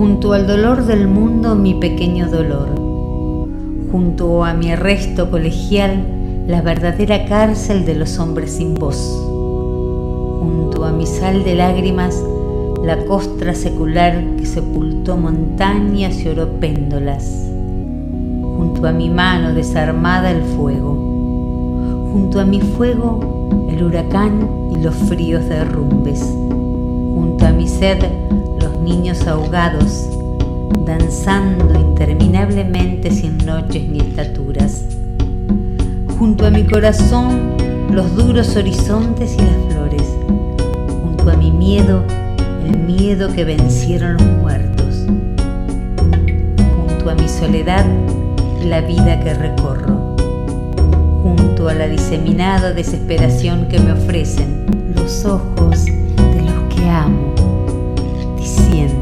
junto al dolor del mundo mi pequeño dolor, junto a mi arresto colegial la verdadera cárcel de los hombres sin voz, junto a mi sal de lágrimas la costra secular que sepultó montañas y oró péndolas, junto a mi mano desarmada el fuego, junto a mi fuego el huracán y los fríos derrumbes, junto a mi sed los niños ahogados, danzando interminablemente sin noches ni estaturas, junto a mi corazón los duros horizontes y las flores, junto a mi miedo el miedo que vencieron los muertos, junto a mi soledad la vida que recorro, junto a la diseminada desesperación que me ofrecen los ojos de los que amo, diciendo: